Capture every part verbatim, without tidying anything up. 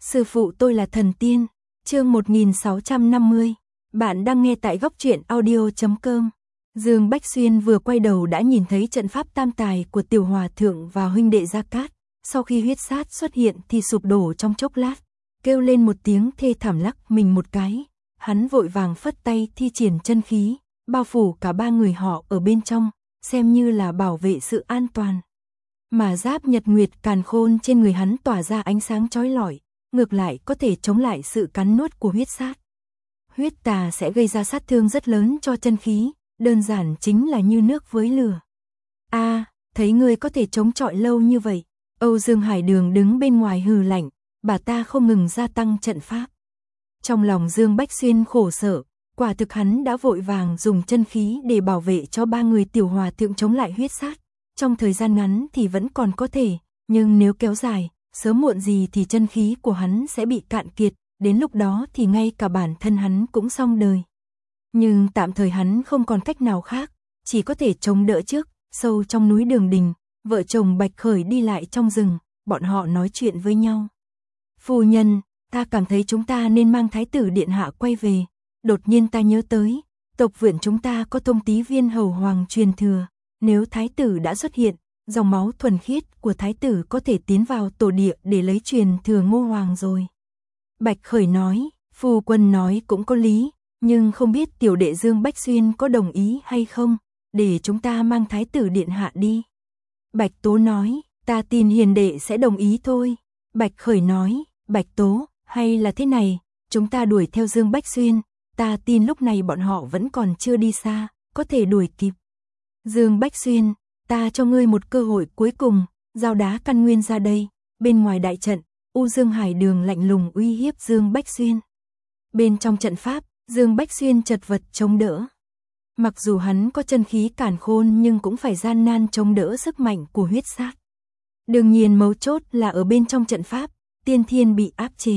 Sư phụ tôi là thần tiên. Chương một nghìn sáu trăm năm mươi. Bạn đang nghe tại góc truyện audio chấm com. Dương Bách Xuyên vừa quay đầu đã nhìn thấy trận pháp tam tài của Tiểu Hòa Thượng và huynh đệ Gia Cát. Sau khi huyết sát xuất hiện thì sụp đổ trong chốc lát, kêu lên một tiếng thê thảm lắc mình một cái. Hắn vội vàng phất tay thi triển chân khí, bao phủ cả ba người họ ở bên trong, xem như là bảo vệ sự an toàn. Mà giáp nhật nguyệt càn khôn trên người hắn tỏa ra ánh sáng chói lọi, ngược lại có thể chống lại sự cắn nuốt của huyết sát. Huyết tà sẽ gây ra sát thương rất lớn cho chân khí, đơn giản chính là như nước với lửa. A, à, thấy ngươi có thể chống chọi lâu như vậy. Âu Dương Hải Đường đứng bên ngoài hừ lạnh, bà ta không ngừng gia tăng trận pháp. Trong lòng Dương Bách Xuyên khổ sở, quả thực hắn đã vội vàng dùng chân khí để bảo vệ cho ba người Tiểu Hòa Thượng chống lại huyết sát. Trong thời gian ngắn thì vẫn còn có thể, nhưng nếu kéo dài, sớm muộn gì thì chân khí của hắn sẽ bị cạn kiệt, đến lúc đó thì ngay cả bản thân hắn cũng xong đời. Nhưng tạm thời hắn không còn cách nào khác, chỉ có thể chống đỡ trước. Sâu trong núi Đường Đình, vợ chồng Bạch Khởi đi lại trong rừng, bọn họ nói chuyện với nhau. Phu nhân, ta cảm thấy chúng ta nên mang Thái tử điện hạ quay về. Đột nhiên ta nhớ tới, tộc viện chúng ta có Thông Tý Viên hầu hoàng truyền thừa. Nếu Thái tử đã xuất hiện, dòng máu thuần khiết của Thái tử có thể tiến vào tổ địa để lấy truyền thừa Ngô Hoàng rồi. Bạch Khởi nói, phu quân nói cũng có lý, nhưng không biết tiểu đệ Dương Bách Xuyên có đồng ý hay không, để chúng ta mang Thái tử điện hạ đi. Bạch Tố nói, ta tin hiền đệ sẽ đồng ý thôi. Bạch Khởi nói, Bạch Tố, hay là thế này, chúng ta đuổi theo Dương Bách Xuyên, ta tin lúc này bọn họ vẫn còn chưa đi xa, có thể đuổi kịp. Dương Bách Xuyên, ta cho ngươi một cơ hội cuối cùng, giao đá căn nguyên ra đây. Bên ngoài đại trận, U Dương Hải Đường lạnh lùng uy hiếp Dương Bách Xuyên. Bên trong trận pháp, Dương Bách Xuyên chật vật chống đỡ. Mặc dù hắn có chân khí càn khôn nhưng cũng phải gian nan chống đỡ sức mạnh của huyết sát. Đương nhiên mấu chốt là ở bên trong trận pháp, tiên thiên bị áp chế.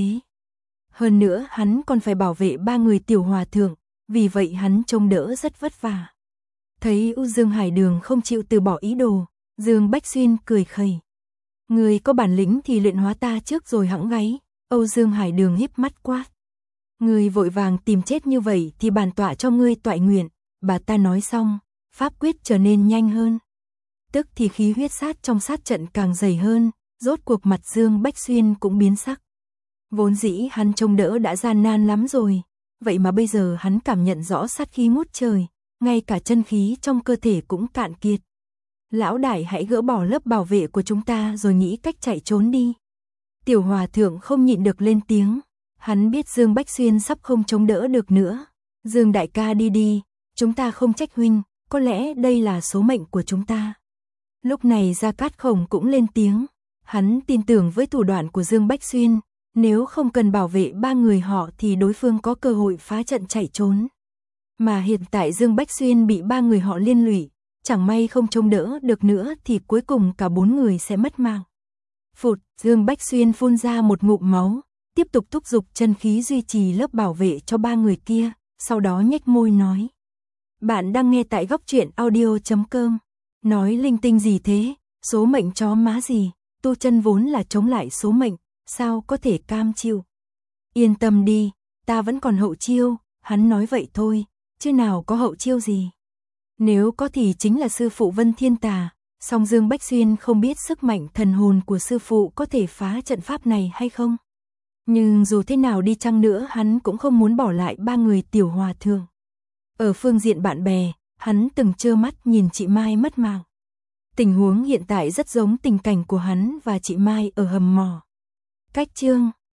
Hơn nữa hắn còn phải bảo vệ ba người Tiểu Hòa Thượng, vì vậy hắn chống đỡ rất vất vả. Thấy U Dương Hải Đường không chịu từ bỏ ý đồ, Dương Bách Xuyên cười khẩy. Người có bản lĩnh thì luyện hóa ta trước rồi hẵng gáy. Âu Dương Hải Đường híp mắt quát. Người vội vàng tìm chết như vậy thì bản tọa cho ngươi toại nguyện. Bà ta nói xong, pháp quyết trở nên nhanh hơn. Tức thì khí huyết sát trong sát trận càng dày hơn, rốt cuộc mặt Dương Bách Xuyên cũng biến sắc. Vốn dĩ hắn trông đỡ đã gian nan lắm rồi, vậy mà bây giờ hắn cảm nhận rõ sát khí ngút trời, ngay cả chân khí trong cơ thể cũng cạn kiệt. Lão đại hãy gỡ bỏ lớp bảo vệ của chúng ta rồi nghĩ cách chạy trốn đi. Tiểu Hòa Thượng không nhịn được lên tiếng, hắn biết Dương Bách Xuyên sắp không chống đỡ được nữa. Dương đại ca đi đi, chúng ta không trách huynh, có lẽ đây là số mệnh của chúng ta. Lúc này Gia Cát Khổng cũng lên tiếng, hắn tin tưởng với thủ đoạn của Dương Bách Xuyên, nếu không cần bảo vệ ba người họ thì đối phương có cơ hội phá trận chạy trốn. Mà hiện tại Dương Bách Xuyên bị ba người họ liên lụy, chẳng may không chống đỡ được nữa thì cuối cùng cả bốn người sẽ mất mạng. Phụt, Dương Bách Xuyên phun ra một ngụm máu, tiếp tục thúc giục chân khí duy trì lớp bảo vệ cho ba người kia, sau đó nhếch môi nói. Bạn đang nghe tại góc truyện audio chấm com. Nói linh tinh gì thế, số mệnh chó má gì, tu chân vốn là chống lại số mệnh, sao có thể cam chịu. Yên tâm đi, ta vẫn còn hậu chiêu, hắn nói vậy thôi, chứ nào có hậu chiêu gì. Nếu có thì chính là sư phụ Vân Thiên Tà, song Dương Bách Xuyên không biết sức mạnh thần hồn của sư phụ có thể phá trận pháp này hay không. Nhưng dù thế nào đi chăng nữa hắn cũng không muốn bỏ lại ba người Tiểu Hòa Thượng. Ở phương diện bạn bè, hắn từng trơ mắt nhìn chị Mai mất mạng. Tình huống hiện tại rất giống tình cảnh của hắn và chị Mai ở hầm mỏ. Cách chương